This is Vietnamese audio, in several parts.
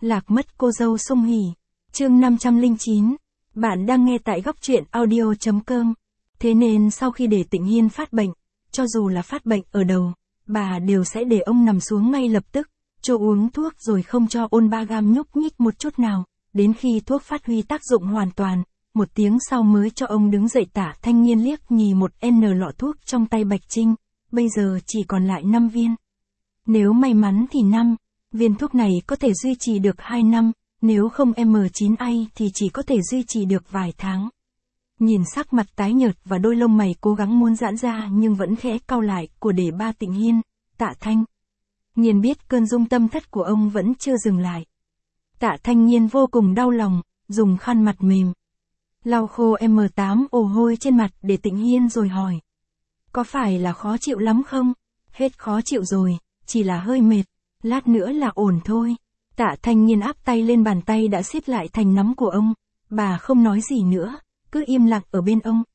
Lạc mất cô dâu Song Hỷ. Chương 509. Bạn đang nghe tại góc truyện audio.com. Thế nên sau khi để Tịnh Hiên phát bệnh, cho dù là phát bệnh ở đầu, bà đều sẽ để ông nằm xuống ngay lập tức, cho uống thuốc rồi không cho ôn ba gam nhúc nhích một chút nào, đến khi thuốc phát huy tác dụng hoàn toàn, một tiếng sau mới cho ông đứng dậy. Tả Thanh Nhiên liếc nhìn một lọ thuốc trong tay Bạch Trinh, bây giờ chỉ còn lại 5 viên. Nếu may mắn thì 5 viên thuốc này có thể duy trì được 2 năm, nếu không M9A thì chỉ có thể duy trì được vài tháng. Nhìn sắc mặt tái nhợt và đôi lông mày cố gắng muốn giãn ra nhưng vẫn khẽ cau lại của để ba Tịnh Hiên, Tạ Thanh Nhiên biết cơn rung tâm thất của ông vẫn chưa dừng lại. Tạ Thanh Nhiên vô cùng đau lòng, dùng khăn mặt mềm lau khô M8 ồ hôi trên mặt để Tịnh Hiên rồi hỏi. Có phải là khó chịu lắm không? Hết khó chịu rồi, chỉ là hơi mệt, lát nữa là ổn thôi. Tạ Thanh Nhiên áp tay lên bàn tay đã siết lại thành nắm của ông, bà không nói gì nữa, cứ im lặng ở bên ông.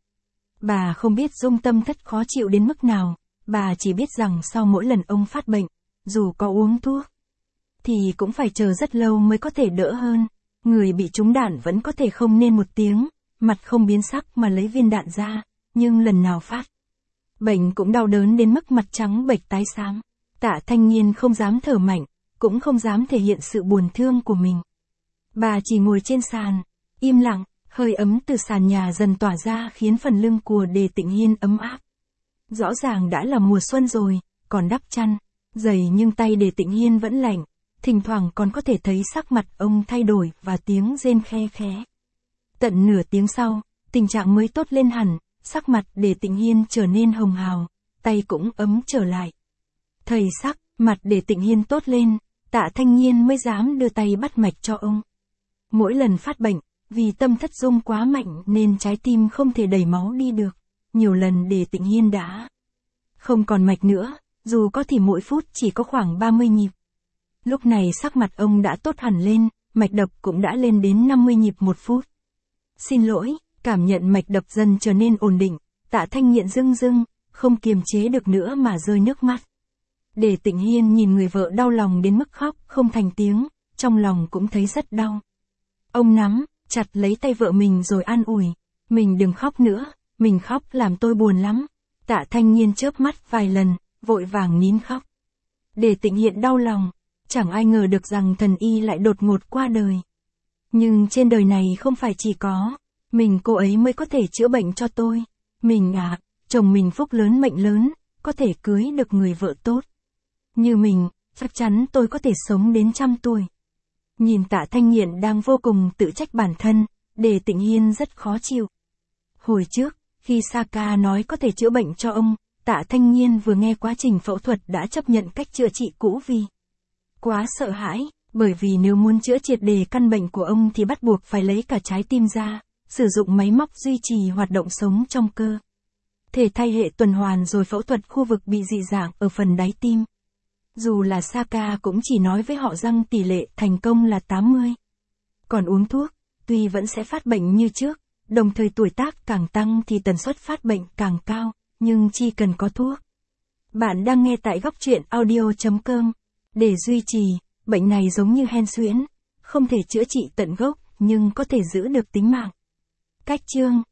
Bà không biết rung tâm thất khó chịu đến mức nào, bà chỉ biết rằng sau mỗi lần ông phát bệnh, dù có uống thuốc, thì cũng phải chờ rất lâu mới có thể đỡ hơn. Người bị trúng đạn vẫn có thể không nên một tiếng, mặt không biến sắc mà lấy viên đạn ra, nhưng lần nào phát bệnh cũng đau đớn đến mức mặt trắng bệch tái xám. Tạ Thanh Nhiên không dám thở mạnh, cũng không dám thể hiện sự buồn thương của mình. Bà chỉ ngồi trên sàn, im lặng, hơi ấm từ sàn nhà dần tỏa ra khiến phần lưng của Đề Tịnh Hiên ấm áp. Rõ ràng đã là mùa xuân rồi, còn đắp chăn, dày nhưng tay Đề Tịnh Hiên vẫn lạnh, thỉnh thoảng còn có thể thấy sắc mặt ông thay đổi và tiếng rên khe khẽ. Tận nửa tiếng sau, tình trạng mới tốt lên hẳn, sắc mặt Đề Tịnh Hiên trở nên hồng hào, tay cũng ấm trở lại. Thầy sắc, mặt Đề Tịnh Hiên tốt lên, Tạ Thanh Nhiên mới dám đưa tay bắt mạch cho ông. Mỗi lần phát bệnh, vì tâm thất rung quá mạnh nên trái tim không thể đẩy máu đi được. Nhiều lần Đề Tịnh Hiên đã không còn mạch nữa, dù có thì mỗi phút chỉ có khoảng 30 nhịp. Lúc này sắc mặt ông đã tốt hẳn lên, mạch đập cũng đã lên đến 50 nhịp một phút. Xin lỗi, cảm nhận mạch đập dần trở nên ổn định, Tạ Thanh Nhiên rưng rưng, không kiềm chế được nữa mà rơi nước mắt. Đề Tịnh Hiên nhìn người vợ đau lòng đến mức khóc không thành tiếng, trong lòng cũng thấy rất đau. Ông nắm chặt lấy tay vợ mình rồi an ủi, mình đừng khóc nữa, mình khóc làm tôi buồn lắm. Tạ Thanh Nhiên chớp mắt vài lần, vội vàng nín khóc. Đề Tịnh Hiên đau lòng, chẳng ai ngờ được rằng thần y lại đột ngột qua đời. Nhưng trên đời này không phải chỉ có mình cô ấy mới có thể chữa bệnh cho tôi. Mình chồng mình phúc lớn mệnh lớn, có thể cưới được người vợ tốt như mình, chắc chắn tôi có thể sống đến 100 tuổi. Nhìn Tạ Thanh Nhiên đang vô cùng tự trách bản thân, Đề Tịnh Hiên rất khó chịu. Hồi trước, khi Saka nói có thể chữa bệnh cho ông, Tạ Thanh Nhiên vừa nghe quá trình phẫu thuật đã chấp nhận cách chữa trị cũ vì quá sợ hãi, bởi vì nếu muốn chữa triệt đề căn bệnh của ông thì bắt buộc phải lấy cả trái tim ra, sử dụng máy móc duy trì hoạt động sống trong cơ thể thay hệ tuần hoàn rồi phẫu thuật khu vực bị dị dạng ở phần đáy tim. Dù là Saka cũng chỉ nói với họ rằng tỷ lệ thành công là 80. Còn uống thuốc, tuy vẫn sẽ phát bệnh như trước, đồng thời tuổi tác càng tăng thì tần suất phát bệnh càng cao, nhưng chỉ cần có thuốc. Bạn đang nghe tại góc truyện audio.com. Để duy trì, bệnh này giống như hen suyễn, không thể chữa trị tận gốc, nhưng có thể giữ được tính mạng. Cách chương